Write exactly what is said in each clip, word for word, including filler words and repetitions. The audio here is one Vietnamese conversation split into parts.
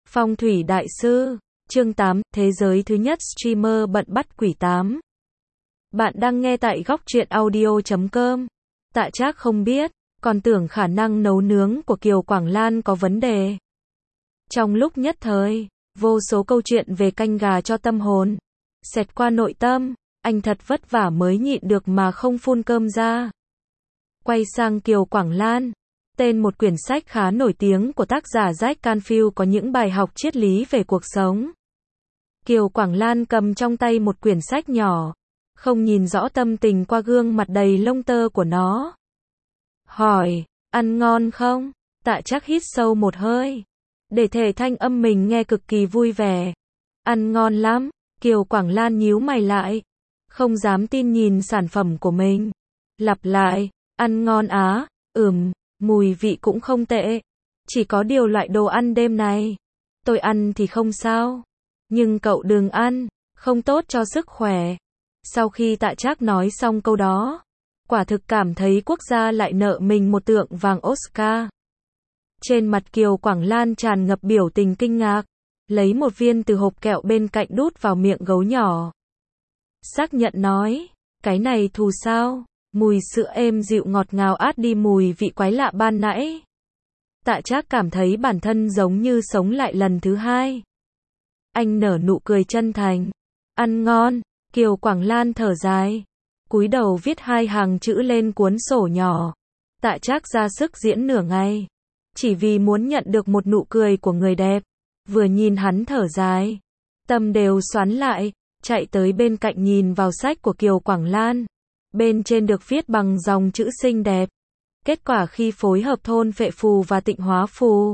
Phong thủy đại sư, chương tám, thế giới thứ nhất streamer bận bắt quỷ tám. Bạn đang nghe tại góc truyện audio chấm com. Tạ Trác không biết, còn tưởng khả năng nấu nướng của Kiều Quảng Lan có vấn đề. Trong lúc nhất thời, vô số câu chuyện về canh gà cho tâm hồn xẹt qua nội tâm, anh thật vất vả mới nhịn được mà không phun cơm ra. Quay sang Kiều Quảng Lan, tên một quyển sách khá nổi tiếng của tác giả Jack Canfield có những bài học triết lý về cuộc sống. Kiều Quảng Lan cầm trong tay một quyển sách nhỏ, không nhìn rõ tâm tình qua gương mặt đầy lông tơ của nó. Hỏi, ăn ngon không? Tạ Trác hít sâu một hơi, để thể thanh âm mình nghe cực kỳ vui vẻ. Ăn ngon lắm. Kiều Quảng Lan nhíu mày lại, không dám tin nhìn sản phẩm của mình. Lặp lại, ăn ngon á, ừm, mùi vị cũng không tệ. Chỉ có điều loại đồ ăn đêm này, tôi ăn thì không sao, nhưng cậu đừng ăn, không tốt cho sức khỏe. Sau khi Tạ Trác nói xong câu đó, quả thực cảm thấy quốc gia lại nợ mình một tượng vàng Oscar. Trên mặt Kiều Quảng Lan tràn ngập biểu tình kinh ngạc, lấy một viên từ hộp kẹo bên cạnh đút vào miệng gấu nhỏ. Xác nhận nói, cái này thù sao? Mùi sữa êm dịu ngọt ngào át đi mùi vị quái lạ ban nãy. Tạ Trác cảm thấy bản thân giống như sống lại lần thứ hai. Anh nở nụ cười chân thành. Ăn ngon. Kiều Quảng Lan thở dài, cúi đầu viết hai hàng chữ lên cuốn sổ nhỏ. Tạ Trác ra sức diễn nửa ngày, chỉ vì muốn nhận được một nụ cười của người đẹp. Vừa nhìn hắn thở dài, tâm đều xoắn lại, chạy tới bên cạnh nhìn vào sách của Kiều Quảng Lan. Bên trên được viết bằng dòng chữ xinh đẹp. Kết quả khi phối hợp thôn phệ phù và tịnh hóa phù.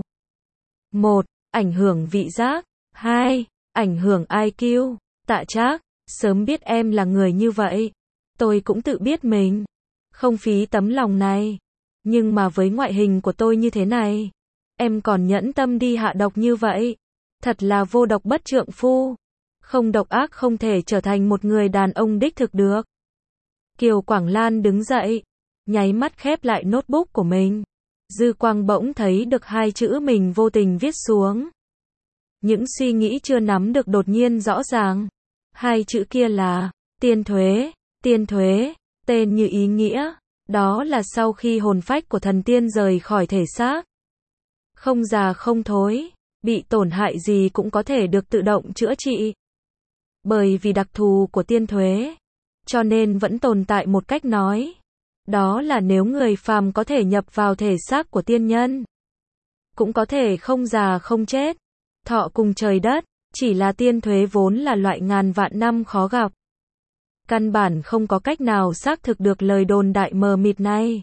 một. Ảnh hưởng vị giác. hai. Ảnh hưởng i kiu. Tạ Trác, sớm biết em là người như vậy, tôi cũng tự biết mình không phí tấm lòng này. Nhưng mà với ngoại hình của tôi như thế này, em còn nhẫn tâm đi hạ độc như vậy. Thật là vô độc bất trượng phu. Không độc ác không thể trở thành một người đàn ông đích thực được. Kiều Quảng Lan đứng dậy, nháy mắt khép lại notebook của mình. Dư quang bỗng thấy được hai chữ mình vô tình viết xuống. Những suy nghĩ chưa nắm được đột nhiên rõ ràng. Hai chữ kia là tiên thuế. Tiên thuế, tên như ý nghĩa, đó là sau khi hồn phách của thần tiên rời khỏi thể xác, không già không thối, bị tổn hại gì cũng có thể được tự động chữa trị. Bởi vì đặc thù của tiên thuế, cho nên vẫn tồn tại một cách nói, đó là nếu người phàm có thể nhập vào thể xác của tiên nhân, cũng có thể không già không chết, thọ cùng trời đất. Chỉ là tiên thuế vốn là loại ngàn vạn năm khó gặp, căn bản không có cách nào xác thực được lời đồn đại mờ mịt này.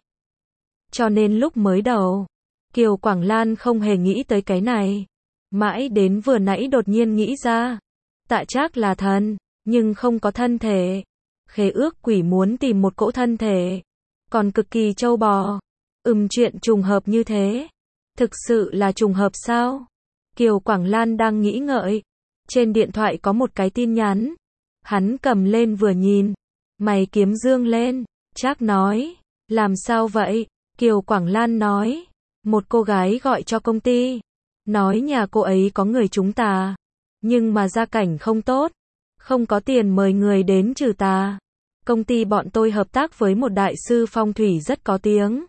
Cho nên lúc mới đầu, Kiều Quảng Lan không hề nghĩ tới cái này. Mãi đến vừa nãy đột nhiên nghĩ ra, Tạ Trác là thần, nhưng không có thân thể. Khế ước quỷ muốn tìm một cỗ thân thể, còn cực kỳ trâu bò. Ừm, chuyện trùng hợp như thế, thực sự là trùng hợp sao? Kiều Quảng Lan đang nghĩ ngợi, trên điện thoại có một cái tin nhắn. Hắn cầm lên vừa nhìn, mày kiếm dương lên. Trác nói, làm sao vậy? Kiều Quảng Lan nói, một cô gái gọi cho công ty, nói nhà cô ấy có người trúng tà, nhưng mà gia cảnh không tốt, không có tiền mời người đến trừ tà. Công ty bọn tôi hợp tác với một đại sư phong thủy rất có tiếng.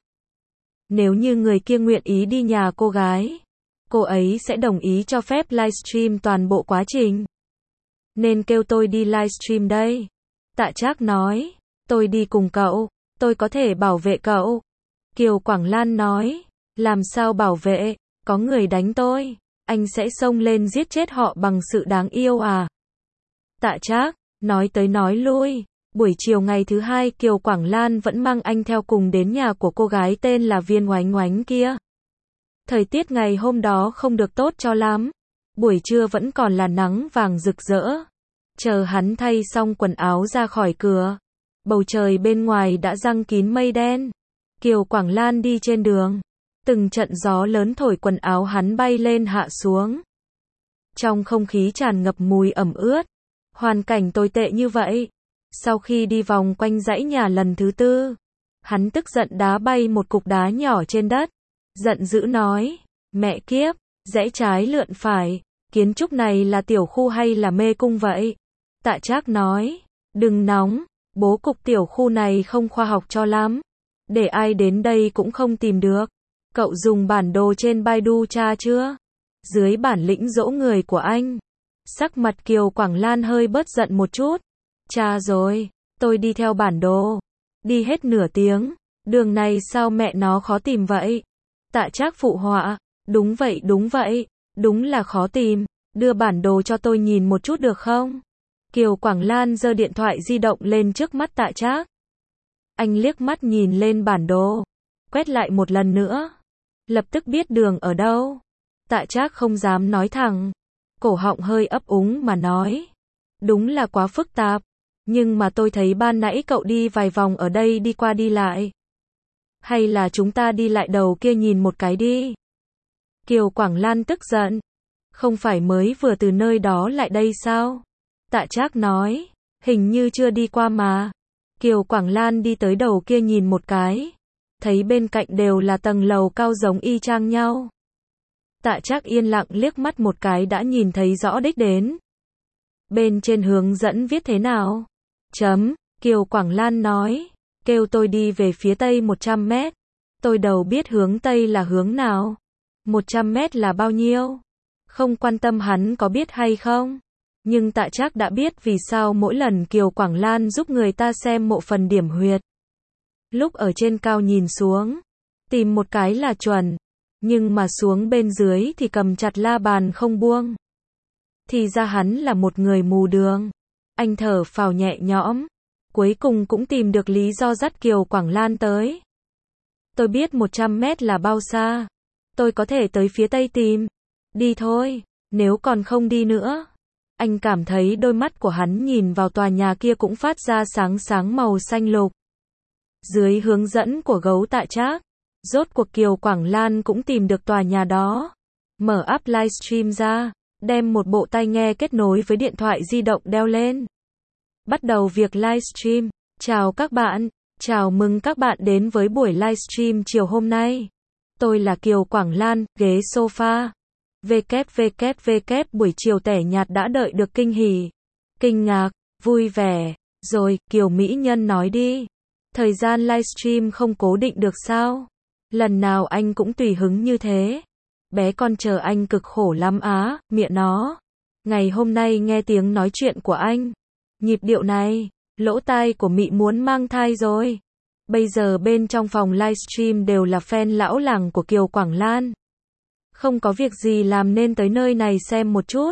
Nếu như người kia nguyện ý đi nhà cô gái, cô ấy sẽ đồng ý cho phép livestream toàn bộ quá trình. Nên kêu tôi đi livestream đây. Tạ Trác nói, tôi đi cùng cậu, tôi có thể bảo vệ cậu. Kiều Quảng Lan nói, làm sao bảo vệ, có người đánh tôi, anh sẽ xông lên giết chết họ bằng sự đáng yêu à? Tạ Trác, nói tới nói lui, buổi chiều ngày thứ hai Kiều Quảng Lan vẫn mang anh theo cùng đến nhà của cô gái tên là Viên Oánh Oánh kia. Thời tiết ngày hôm đó không được tốt cho lắm. Buổi trưa vẫn còn là nắng vàng rực rỡ. Chờ hắn thay xong quần áo ra khỏi cửa, bầu trời bên ngoài đã giăng kín mây đen. Kiều Quảng Lan đi trên đường, từng trận gió lớn thổi quần áo hắn bay lên hạ xuống. Trong không khí tràn ngập mùi ẩm ướt. Hoàn cảnh tồi tệ như vậy. Sau khi đi vòng quanh dãy nhà lần thứ tư, hắn tức giận đá bay một cục đá nhỏ trên đất. Giận dữ nói, mẹ kiếp, rẽ trái lượn phải, Kiến trúc này là tiểu khu hay là mê cung vậy? Tạ Trác nói, đừng nóng, bố cục tiểu khu này không khoa học cho lắm. Để ai đến đây cũng không tìm được. Cậu dùng bản đồ trên Baidu tra chưa? Dưới bản lĩnh dỗ người của anh. Sắc mặt Kiều Quảng Lan hơi bớt giận một chút. Tra rồi, tôi đi theo bản đồ. Đi hết nửa tiếng, đường này sao mẹ nó khó tìm vậy? Tạ Trác phụ họa, đúng vậy đúng vậy, đúng là khó tìm, đưa bản đồ cho tôi nhìn một chút được không? Kiều Quảng Lan giơ điện thoại di động lên trước mắt Tạ Trác. Anh liếc mắt nhìn lên bản đồ, quét lại một lần nữa, lập tức biết đường ở đâu. Tạ Trác không dám nói thẳng, cổ họng hơi ấp úng mà nói, đúng là quá phức tạp, nhưng mà tôi thấy ban nãy cậu đi vài vòng ở đây đi qua đi lại. Hay là chúng ta đi lại đầu kia nhìn một cái đi. Kiều Quảng Lan tức giận, không phải mới vừa từ nơi đó lại đây sao? Tạ Trác nói, hình như chưa đi qua mà. Kiều Quảng Lan đi tới đầu kia nhìn một cái, thấy bên cạnh đều là tầng lầu cao giống y chang nhau. Tạ Trác yên lặng liếc mắt một cái đã nhìn thấy rõ đích đến. Bên trên hướng dẫn viết thế nào? Chấm, Kiều Quảng Lan nói, kêu tôi đi về phía tây một trăm mét. Tôi đầu biết hướng tây là hướng nào. một trăm mét là bao nhiêu? Không quan tâm hắn có biết hay không. Nhưng Tạ Trác đã biết vì sao mỗi lần Kiều Quảng Lan giúp người ta xem mộ phần điểm huyệt. Lúc ở trên cao nhìn xuống, tìm một cái là chuẩn. Nhưng mà xuống bên dưới thì cầm chặt la bàn không buông. Thì ra hắn là một người mù đường. Anh thở phào nhẹ nhõm. Cuối cùng cũng tìm được lý do dắt Kiều Quảng Lan tới. Tôi biết một trăm mét là bao xa. Tôi có thể tới phía tây tìm. Đi thôi, nếu còn không đi nữa. Anh cảm thấy đôi mắt của hắn nhìn vào tòa nhà kia cũng phát ra sáng sáng màu xanh lục. Dưới hướng dẫn của gấu Tạ Trác, rốt cuộc Kiều Quảng Lan cũng tìm được tòa nhà đó. Mở app livestream ra, đem một bộ tai nghe kết nối với điện thoại di động đeo lên. Bắt đầu việc livestream. Chào các bạn, chào mừng các bạn đến với buổi livestream chiều hôm nay. Tôi là Kiều Quảng Lan, ghế sofa. vê kép vê kép vê kép buổi chiều tẻ nhạt đã đợi được kinh hỉ, kinh ngạc, vui vẻ. Rồi, Kiều Mỹ Nhân nói đi. Thời gian livestream không cố định được sao? Lần nào anh cũng tùy hứng như thế. Bé con chờ anh cực khổ lắm á, mẹ nó. Ngày hôm nay nghe tiếng nói chuyện của anh. Nhịp điệu này, lỗ tai của Mị muốn mang thai rồi. Bây giờ bên trong phòng livestream đều là fan lão làng của Kiều Quảng Lan. Không có việc gì làm nên tới nơi này xem một chút.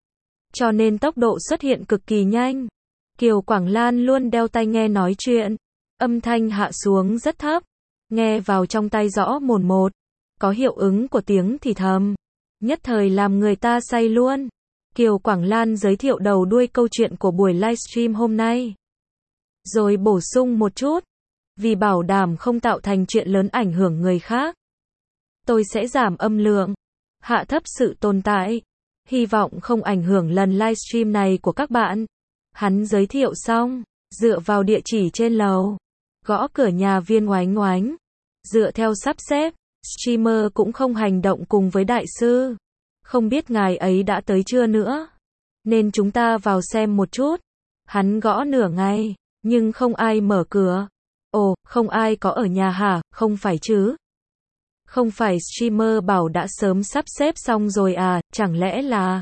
Cho nên tốc độ xuất hiện cực kỳ nhanh. Kiều Quảng Lan luôn đeo tai nghe nói chuyện. Âm thanh hạ xuống rất thấp. Nghe vào trong tai rõ mồn một. Có hiệu ứng của tiếng thì thầm. Nhất thời làm người ta say luôn. Kiều Quảng Lan giới thiệu đầu đuôi câu chuyện của buổi livestream hôm nay. Rồi bổ sung một chút. Vì bảo đảm không tạo thành chuyện lớn ảnh hưởng người khác. Tôi sẽ giảm âm lượng. Hạ thấp sự tồn tại. Hy vọng không ảnh hưởng lần livestream này của các bạn. Hắn giới thiệu xong. Dựa vào địa chỉ trên lầu. Gõ cửa nhà viên oánh oánh. Dựa theo sắp xếp. Streamer cũng không hành động cùng với đại sư. Không biết ngài ấy đã tới chưa nữa. Nên chúng ta vào xem một chút. Hắn gõ nửa ngày. Nhưng không ai mở cửa. Ồ, không ai có ở nhà hả? Không phải chứ? Không phải streamer bảo đã sớm sắp xếp xong rồi à? Chẳng lẽ là...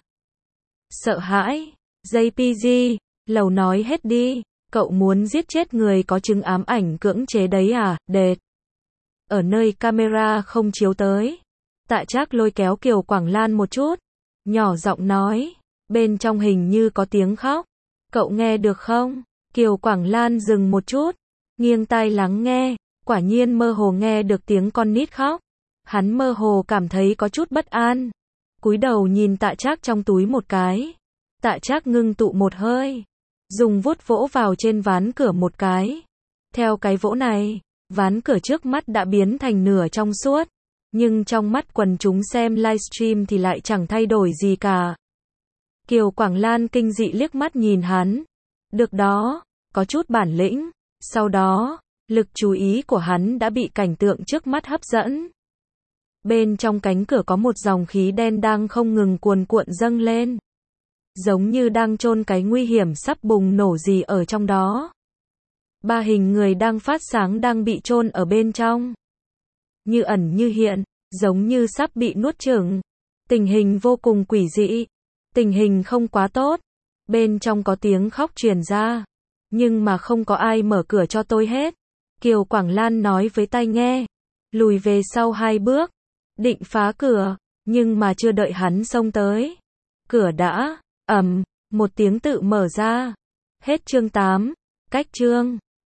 Sợ hãi. gi pê giê, lầu nói hết đi. Cậu muốn giết chết người có chứng ám ảnh cưỡng chế đấy à? Đệt. Ở nơi camera không chiếu tới. Tạ Trác lôi kéo Kiều Quảng Lan một chút. Nhỏ giọng nói. Bên trong hình như có tiếng khóc. Cậu nghe được không? Kiều Quảng Lan dừng một chút. Nghiêng tai lắng nghe. Quả nhiên mơ hồ nghe được tiếng con nít khóc. Hắn mơ hồ cảm thấy có chút bất an. Cúi đầu nhìn Tạ Trác trong túi một cái. Tạ Trác ngưng tụ một hơi. Dùng vuốt vỗ vào trên ván cửa một cái. Theo cái vỗ này, ván cửa trước mắt đã biến thành nửa trong suốt. Nhưng trong mắt quần chúng xem livestream thì lại chẳng thay đổi gì cả. Kiều Quảng Lan kinh dị liếc mắt nhìn hắn. Được đó, có chút bản lĩnh. Sau đó, lực chú ý của hắn đã bị cảnh tượng trước mắt hấp dẫn. Bên trong cánh cửa có một dòng khí đen đang không ngừng cuồn cuộn dâng lên. Giống như đang chôn cái nguy hiểm sắp bùng nổ gì ở trong đó. Ba hình người đang phát sáng đang bị chôn ở bên trong. Như ẩn như hiện, giống như sắp bị nuốt chửng. Tình hình vô cùng quỷ dị. Tình hình không quá tốt. Bên trong có tiếng khóc truyền ra. Nhưng mà không có ai mở cửa cho tôi hết. Kiều Quảng Lan nói với tai nghe. Lùi về sau hai bước. Định phá cửa. Nhưng mà chưa đợi hắn xông tới. Cửa đã, ầm, một tiếng tự mở ra. Hết chương tám. Cách chương.